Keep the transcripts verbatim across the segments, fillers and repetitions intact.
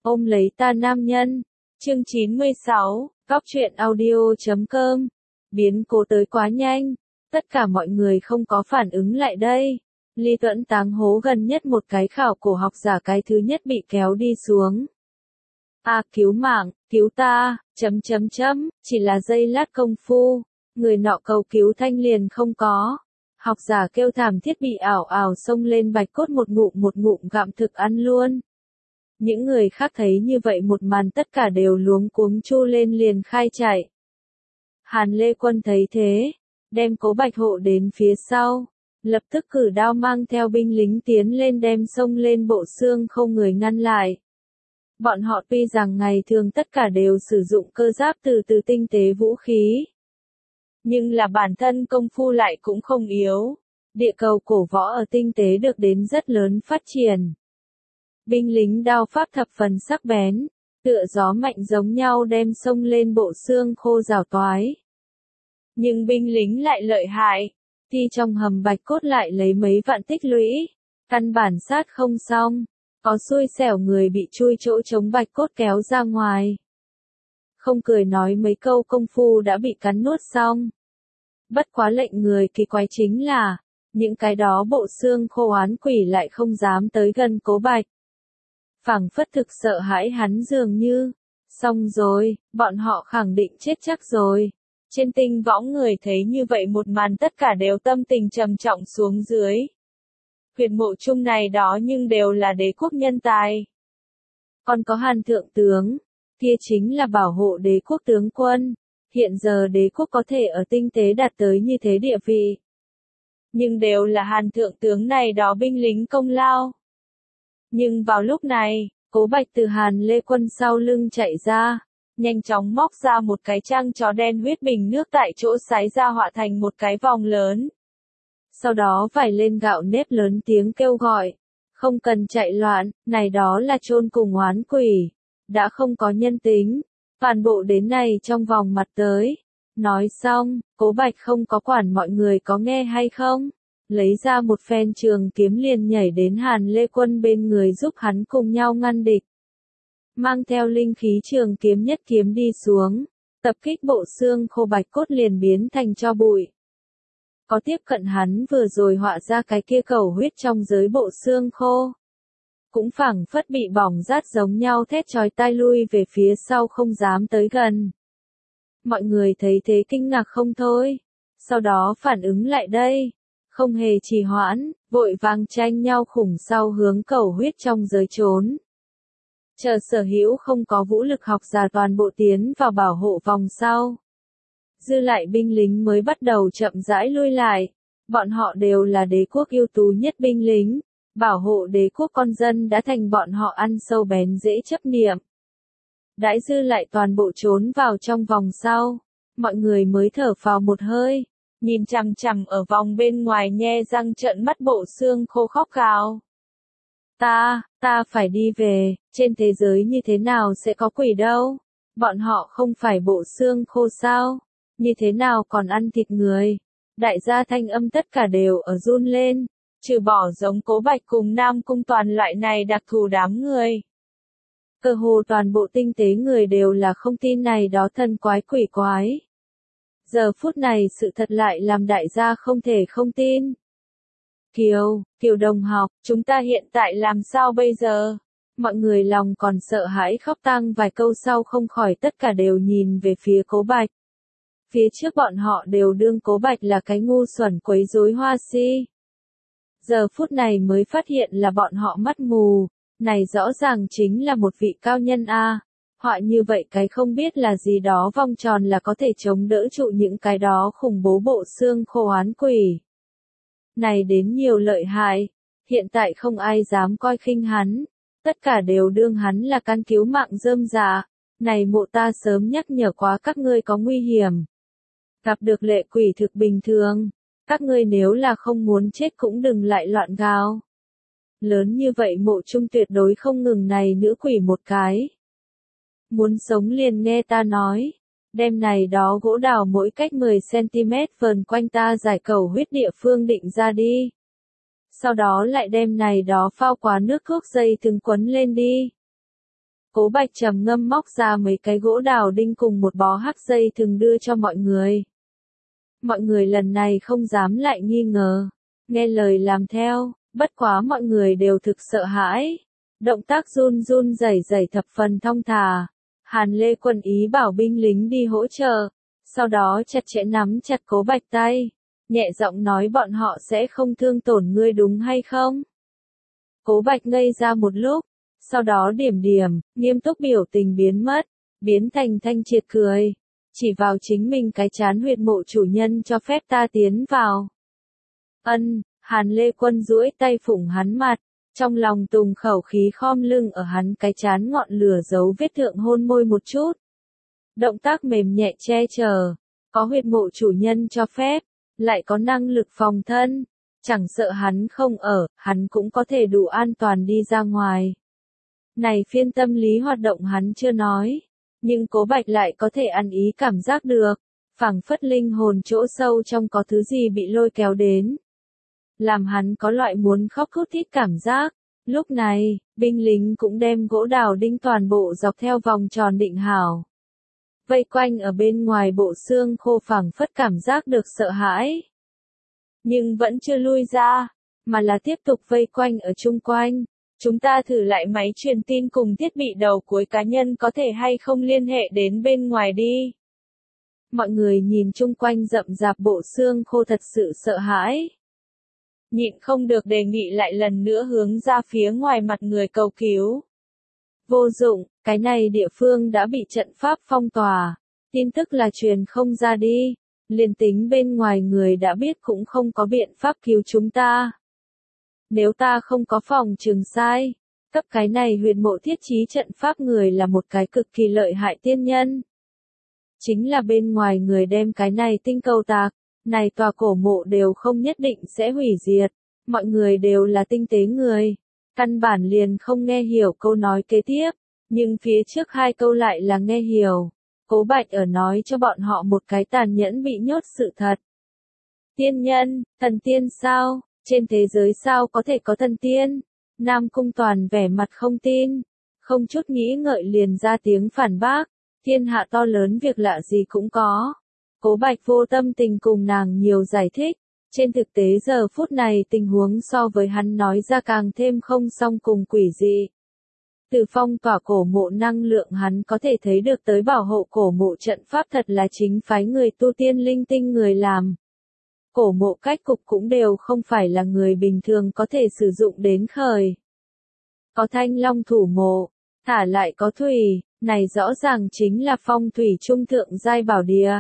Ôm lấy ta nam nhân. Chương chín mươi sáu, Góc truyện audio chấm com. Biến cố tới quá nhanh, tất cả mọi người không có phản ứng lại đây. Ly Tuẫn Táng hố gần nhất một cái khảo cổ học giả cái thứ nhất bị kéo đi xuống. A cứu mạng, cứu ta, chấm chấm chấm, chỉ là giây lát công phu, người nọ cầu cứu thanh liền không có. Học giả kêu thảm thiết bị ảo ảo xông lên bạch cốt một ngụm một ngụm gặm thực ăn luôn. Những người khác thấy như vậy một màn tất cả đều luống cuống chu lên liền khai chạy. Hàn Lê Quân thấy thế, đem Cố Bạch hộ đến phía sau, lập tức cử đao mang theo binh lính tiến lên đem xông lên bộ xương không người ngăn lại. Bọn họ tuy rằng ngày thường tất cả đều sử dụng cơ giáp từ từ tinh tế vũ khí, nhưng là bản thân công phu lại cũng không yếu. Địa cầu cổ võ ở tinh tế được đến rất lớn phát triển. Binh lính đao pháp thập phần sắc bén, tựa gió mạnh giống nhau đem xông lên bộ xương khô rào toái. Nhưng binh lính lại lợi hại, thì trong hầm bạch cốt lại lấy mấy vạn tích lũy, căn bản sát không xong, có xui xẻo người bị chui chỗ chống bạch cốt kéo ra ngoài. Không cười nói mấy câu công phu đã bị cắn nuốt xong. Bất quá lệnh người kỳ quái chính là, những cái đó bộ xương khô oán quỷ lại không dám tới gần Cố Bạch. Phảng phất thực sợ hãi hắn dường như, xong rồi, bọn họ khẳng định chết chắc rồi. Trên tinh võng người thấy như vậy một màn tất cả đều tâm tình trầm trọng xuống dưới. Huyệt mộ chung này đó nhưng đều là đế quốc nhân tài. Còn có Hàn thượng tướng, kia chính là bảo hộ đế quốc tướng quân. Hiện giờ đế quốc có thể ở tinh tế đạt tới như thế địa vị. Nhưng đều là Hàn thượng tướng này đó binh lính công lao. Nhưng vào lúc này, Cố Bạch từ Hàn Lê Quân sau lưng chạy ra, nhanh chóng móc ra một cái trang chó đen huyết bình nước tại chỗ sái ra họa thành một cái vòng lớn. Sau đó vải lên gạo nếp lớn tiếng kêu gọi, không cần chạy loạn, này đó là chôn cùng oán quỷ, đã không có nhân tính, toàn bộ đến này trong vòng mặt tới. Nói xong, Cố Bạch không có quản mọi người có nghe hay không, lấy ra một phen trường kiếm liền nhảy đến Hàn Lê Quân bên người giúp hắn cùng nhau ngăn địch. Mang theo linh khí trường kiếm nhất kiếm đi xuống, tập kích bộ xương khô bạch cốt liền biến thành tro bụi. Có tiếp cận hắn vừa rồi họa ra cái kia cầu huyết trong giới bộ xương khô. Cũng phảng phất bị bỏng rát giống nhau thét chói tai lui về phía sau không dám tới gần. Mọi người thấy thế kinh ngạc không thôi, sau đó phản ứng lại đây, không hề trì hoãn, vội vàng tranh nhau khủng sau hướng cầu huyết trong giới trốn. Chờ sở hữu không có vũ lực học giả toàn bộ tiến vào bảo hộ vòng sau. Dư lại binh lính mới bắt đầu chậm rãi lui lại, bọn họ đều là đế quốc ưu tú nhất binh lính, bảo hộ đế quốc con dân đã thành bọn họ ăn sâu bén dễ chấp niệm. Đãi dư lại toàn bộ trốn vào trong vòng sau, mọi người mới thở phào một hơi, nhìn chằm chằm ở vòng bên ngoài nhe răng trợn mắt bộ xương khô khóc gào. Ta, ta phải đi về, trên thế giới như thế nào sẽ có quỷ đâu, bọn họ không phải bộ xương khô sao, như thế nào còn ăn thịt người. Đại gia thanh âm tất cả đều ở run lên, trừ bỏ giống Cố Bạch cùng Nam Cung Toàn loại này đặc thù đám người. Cơ hồ toàn bộ tinh tế người đều là không tin này đó thần quái quỷ quái. Giờ phút này sự thật lại làm đại gia không thể không tin. Kiều, Kiều đồng học, chúng ta hiện tại làm sao bây giờ? Mọi người lòng còn sợ hãi khóc tang vài câu sau không khỏi tất cả đều nhìn về phía Cố Bạch. Phía trước bọn họ đều đương Cố Bạch là cái ngu xuẩn quấy rối hoa si. Giờ phút này mới phát hiện là bọn họ mắt mù, này rõ ràng chính là một vị cao nhân a. Họa như vậy cái không biết là gì đó vòng tròn là có thể chống đỡ trụ những cái đó khủng bố bộ xương khô oán quỷ. Này đến nhiều lợi hại, hiện tại không ai dám coi khinh hắn, tất cả đều đương hắn là căn cứu mạng rơm rạ. Này mộ ta sớm nhắc nhở quá các ngươi có nguy hiểm. Gặp được lệ quỷ thực bình thường, các ngươi nếu là không muốn chết cũng đừng lại loạn gào. Lớn như vậy mộ chung tuyệt đối không ngừng này nữ quỷ một cái. Muốn sống liền nghe ta nói, đem này đó gỗ đào mỗi cách mười xăng-ti-mét vờn quanh ta giải cầu huyết địa phương định ra đi. Sau đó lại đem này đó phao quá nước thuốc dây thừng quấn lên đi. Cố Bạch trầm ngâm móc ra mấy cái gỗ đào đinh cùng một bó hắc dây thừng đưa cho mọi người. Mọi người lần này không dám lại nghi ngờ, nghe lời làm theo, bất quá mọi người đều thực sợ hãi. Động tác run run rẩy rẩy thập phần thong thả. Hàn Lê Quân ý bảo binh lính đi hỗ trợ, sau đó chặt chẽ nắm chặt Cố Bạch tay, nhẹ giọng nói bọn họ sẽ không thương tổn ngươi đúng hay không? Cố Bạch ngây ra một lúc, sau đó điểm điểm, nghiêm túc biểu tình biến mất, biến thành thanh triệt cười, chỉ vào chính mình cái chán huyệt mộ chủ nhân cho phép ta tiến vào. Ân, Hàn Lê Quân duỗi tay phủng hắn mặt, trong lòng tùng khẩu khí khom lưng ở hắn cái chán ngọn lửa dấu vết thượng hôn môi một chút. Động tác mềm nhẹ che chở, có huyệt mộ chủ nhân cho phép, lại có năng lực phòng thân, chẳng sợ hắn không ở, hắn cũng có thể đủ an toàn đi ra ngoài. Này phiên tâm lý hoạt động hắn chưa nói, nhưng Cố Bạch lại có thể ăn ý cảm giác được, phảng phất linh hồn chỗ sâu trong có thứ gì bị lôi kéo đến. Làm hắn có loại muốn khóc thút thít cảm giác. Lúc này, binh lính cũng đem gỗ đào đinh toàn bộ dọc theo vòng tròn định hảo. Vây quanh ở bên ngoài bộ xương khô phảng phất cảm giác được sợ hãi. Nhưng vẫn chưa lui ra, mà là tiếp tục vây quanh ở chung quanh. Chúng ta thử lại máy truyền tin cùng thiết bị đầu cuối cá nhân có thể hay không liên hệ đến bên ngoài đi. Mọi người nhìn chung quanh rậm rạp bộ xương khô thật sự sợ hãi. Nhịn không được đề nghị lại lần nữa hướng ra phía ngoài mặt người cầu cứu. Vô dụng, cái này địa phương đã bị trận pháp phong tỏa, tin tức là truyền không ra đi, liền tính bên ngoài người đã biết cũng không có biện pháp cứu chúng ta. Nếu ta không có phòng trường sai, cấp cái này huyệt mộ thiết trí trận pháp người là một cái cực kỳ lợi hại tiên nhân. Chính là bên ngoài người đem cái này tinh cầu tạc, này tòa cổ mộ đều không nhất định sẽ hủy diệt, mọi người đều là tinh tế người, căn bản liền không nghe hiểu câu nói kế tiếp, nhưng phía trước hai câu lại là nghe hiểu. Cố Bạch ở nói cho bọn họ một cái tàn nhẫn bị nhốt sự thật. Tiên nhân, thần tiên sao, trên thế giới sao có thể có thần tiên? Nam Cung Toàn vẻ mặt không tin, không chút nghĩ ngợi liền ra tiếng phản bác, thiên hạ to lớn việc lạ gì cũng có. Cố Bạch vô tâm tình cùng nàng nhiều giải thích, trên thực tế giờ phút này tình huống so với hắn nói ra càng thêm không song cùng quỷ dị. Từ phong tỏa cổ mộ năng lượng hắn có thể thấy được tới bảo hộ cổ mộ trận pháp thật là chính phái người tu tiên linh tinh người làm. Cổ mộ cách cục cũng đều không phải là người bình thường có thể sử dụng đến khởi. Có thanh long thủ mộ, thả lại có thủy, này rõ ràng chính là phong thủy trung thượng giai bảo địa.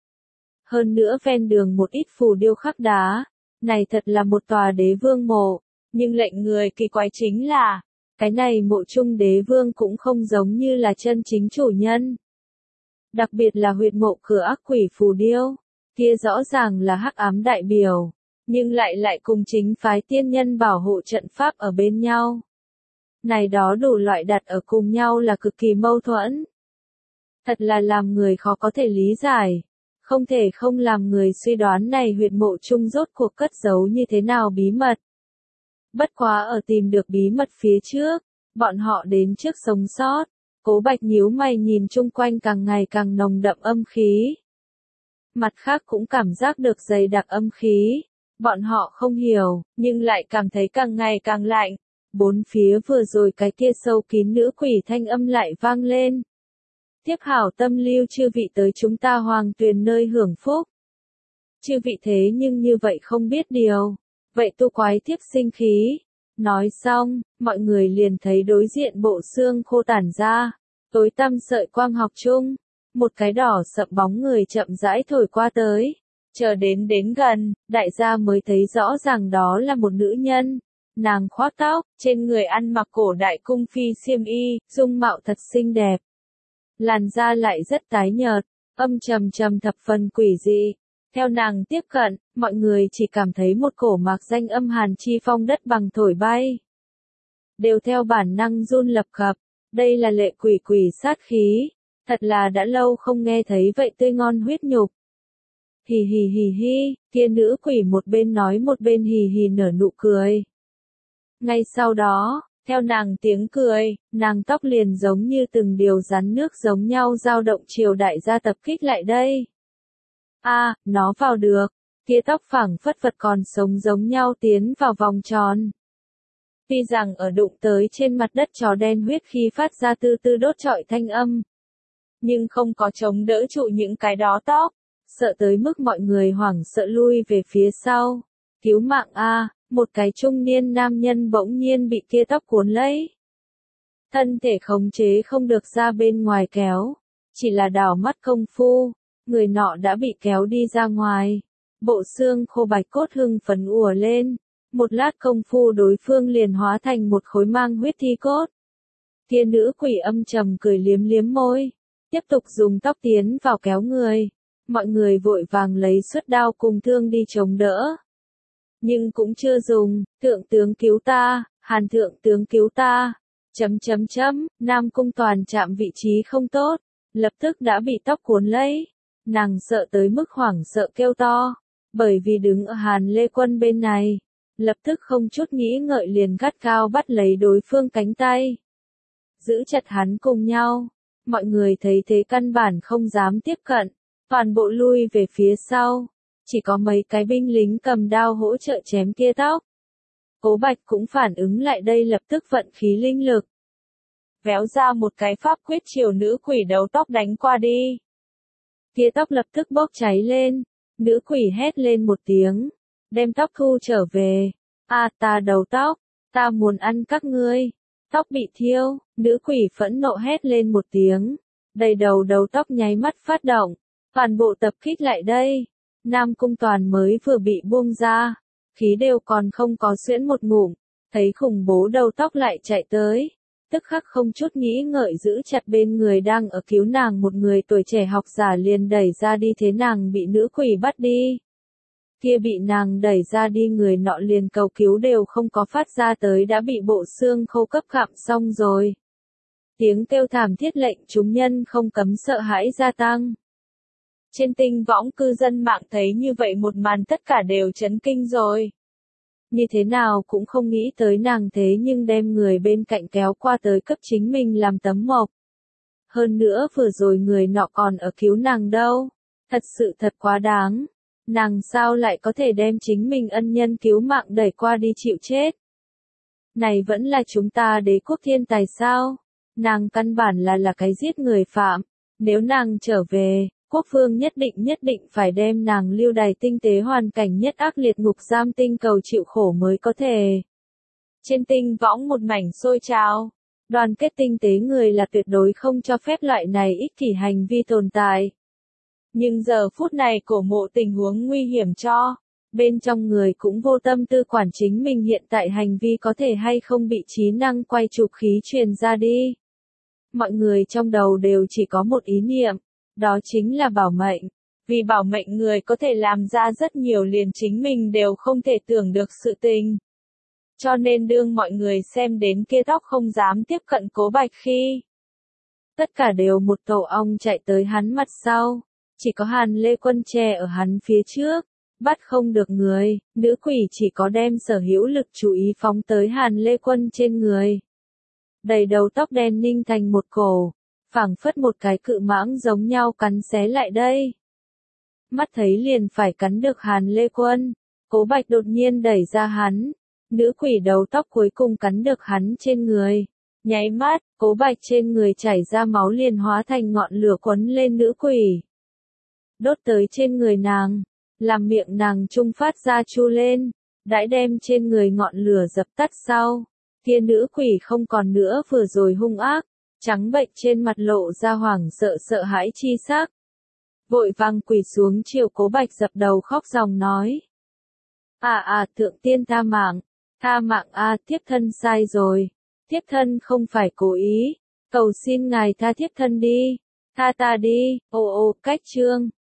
Hơn nữa ven đường một ít phù điêu khắc đá, này thật là một tòa đế vương mộ, nhưng lệnh người kỳ quái chính là, cái này mộ trung đế vương cũng không giống như là chân chính chủ nhân. Đặc biệt là huyệt mộ cửa ác quỷ phù điêu, kia rõ ràng là hắc ám đại biểu, nhưng lại lại cùng chính phái tiên nhân bảo hộ trận pháp ở bên nhau. Này đó đủ loại đặt ở cùng nhau là cực kỳ mâu thuẫn. Thật là làm người khó có thể lý giải. Không thể không làm người suy đoán này huyệt mộ chung rốt cuộc cất giấu như thế nào bí mật. Bất quá ở tìm được bí mật phía trước, bọn họ đến trước sống sót. Cố Bạch nhíu mày nhìn chung quanh càng ngày càng nồng đậm âm khí. Mặt khác cũng cảm giác được dày đặc âm khí. Bọn họ không hiểu, nhưng lại cảm thấy càng ngày càng lạnh. Bốn phía vừa rồi cái kia sâu kín nữ quỷ thanh âm lại vang lên. Tiếp hảo tâm lưu chư vị tới chúng ta hoàng tuyền nơi hưởng phúc. Chư vị thế nhưng như vậy không biết điều. Vậy tu quái tiếp sinh khí. Nói xong, mọi người liền thấy đối diện bộ xương khô tản ra. Tối tăm sợi quang học chung. Một cái đỏ sậm bóng người chậm rãi thổi qua tới. Chờ đến đến gần, đại gia mới thấy rõ ràng đó là một nữ nhân. Nàng khoác tóc, trên người ăn mặc cổ đại cung phi xiêm y, dung mạo thật xinh đẹp. Làn da lại rất tái nhợt, âm trầm trầm thập phần quỷ dị. Theo nàng tiếp cận, mọi người chỉ cảm thấy một cổ mạc danh âm hàn chi phong đất bằng thổi bay. Đều theo bản năng run lập cập, đây là lệ quỷ quỷ sát khí, thật là đã lâu không nghe thấy vậy tươi ngon huyết nhục. Hì hì hì hì, kia nữ quỷ một bên nói một bên hì hì nở nụ cười. Ngay sau đó, Theo nàng tiếng cười, nàng tóc liền giống như từng điều rắn nước giống nhau dao động triều đại gia tập kích lại đây. A, à, nó vào được, kia tóc phẳng phất vật còn sống giống nhau tiến vào vòng tròn. Tuy rằng ở đụng tới trên mặt đất chó đen huyết khi phát ra tư tư đốt trọi thanh âm, nhưng không có chống đỡ trụ những cái đó tóc, sợ tới mức mọi người hoảng sợ lui về phía sau. Cứu mạng a, một cái trung niên nam nhân bỗng nhiên bị kia tóc cuốn lấy. Thân thể khống chế không được ra bên ngoài kéo, chỉ là đảo mắt công phu, người nọ đã bị kéo đi ra ngoài. Bộ xương khô bạch cốt hưng phấn ùa lên, một lát công phu đối phương liền hóa thành một khối mang huyết thi cốt. Kia nữ quỷ âm trầm cười liếm liếm môi, tiếp tục dùng tóc tiến vào kéo người. Mọi người vội vàng lấy xuất đao cùng thương đi chống đỡ. Nhưng cũng chưa dùng, thượng tướng cứu ta, Hàn thượng tướng cứu ta. Chấm chấm chấm, Nam Cung Toàn chạm vị trí không tốt, lập tức đã bị tóc cuốn lấy. Nàng sợ tới mức hoảng sợ kêu to, bởi vì đứng ở Hàn Lê Quân bên này, lập tức không chút nghĩ ngợi liền gắt cao bắt lấy đối phương cánh tay. Giữ chặt hắn cùng nhau, mọi người thấy thế căn bản không dám tiếp cận, toàn bộ lui về phía sau, chỉ có mấy cái binh lính cầm đao hỗ trợ chém kia tóc. Cố Bạch cũng phản ứng lại đây lập tức vận khí linh lực. Véo ra một cái pháp quyết chiều nữ quỷ đầu tóc đánh qua đi. Kia tóc lập tức bốc cháy lên, nữ quỷ hét lên một tiếng, đem tóc thu trở về. A ta đầu tóc, ta muốn ăn các ngươi. Tóc bị thiêu, nữ quỷ phẫn nộ hét lên một tiếng, đầy đầu đầu tóc nháy mắt phát động, toàn bộ tập kích lại đây. Nam Cung Toàn mới vừa bị buông ra, khí đều còn không có xuyễn một ngụm, thấy khủng bố đầu tóc lại chạy tới, tức khắc không chút nghĩ ngợi giữ chặt bên người đang ở cứu nàng một người tuổi trẻ học giả liền đẩy ra đi thế nàng bị nữ quỷ bắt đi. Kia bị nàng đẩy ra đi người nọ liền cầu cứu đều không có phát ra tới đã bị bộ xương khô cấp gặm xong rồi. Tiếng kêu thảm thiết lệnh chúng nhân không cấm sợ hãi gia tăng. Trên tinh võng cư dân mạng thấy như vậy một màn tất cả đều chấn kinh rồi. Như thế nào cũng không nghĩ tới nàng thế nhưng đem người bên cạnh kéo qua tới cấp chính mình làm tấm mộc. Hơn nữa vừa rồi người nọ còn ở cứu nàng đâu. Thật sự thật quá đáng. Nàng sao lại có thể đem chính mình ân nhân cứu mạng đẩy qua đi chịu chết. Này vẫn là chúng ta đế quốc thiên tài sao? Nàng căn bản là là cái giết người phạm. Nếu nàng trở về, quốc vương nhất định nhất định phải đem nàng lưu đày tinh tế hoàn cảnh nhất ác liệt ngục giam tinh cầu chịu khổ mới có thể. Trên tinh võng một mảnh sôi trào, đoàn kết tinh tế người là tuyệt đối không cho phép loại này ích kỷ hành vi tồn tại. Nhưng giờ phút này cổ mộ tình huống nguy hiểm cho, bên trong người cũng vô tâm tư quản chính mình hiện tại hành vi có thể hay không bị trí năng quay chụp khí truyền ra đi. Mọi người trong đầu đều chỉ có một ý niệm. Đó chính là bảo mệnh, vì bảo mệnh người có thể làm ra rất nhiều liền chính mình đều không thể tưởng được sự tình. Cho nên đương mọi người xem đến kia tóc không dám tiếp cận Cố Bạch khi. Tất cả đều một tổ ong chạy tới hắn mặt sau, chỉ có Hàn Lê Quân che ở hắn phía trước, bắt không được người, nữ quỷ chỉ có đem sở hữu lực chú ý phóng tới Hàn Lê Quân trên người. Đầy đầu tóc đen ninh thành một cổ. Phảng phất một cái cự mãng giống nhau cắn xé lại đây. Mắt thấy liền phải cắn được Hàn Lê Quân, Cố Bạch đột nhiên đẩy ra hắn, nữ quỷ đầu tóc cuối cùng cắn được hắn trên người. Nháy mắt, Cố Bạch trên người chảy ra máu liền hóa thành ngọn lửa quấn lên nữ quỷ. Đốt tới trên người nàng, làm miệng nàng trung phát ra chu lên, đãi đem trên người ngọn lửa dập tắt sau. Kia nữ quỷ không còn nữa vừa rồi hung ác. Trắng bệch trên mặt lộ ra hoảng sợ sợ hãi chi sắc. Vội vàng quỳ xuống chiều Cố Bạch dập đầu khóc ròng nói. À à thượng tiên tha mạng, tha mạng a à, thiếp thân sai rồi, thiếp thân không phải cố ý, cầu xin ngài tha thiếp thân đi, tha ta đi, ô ô cách chương.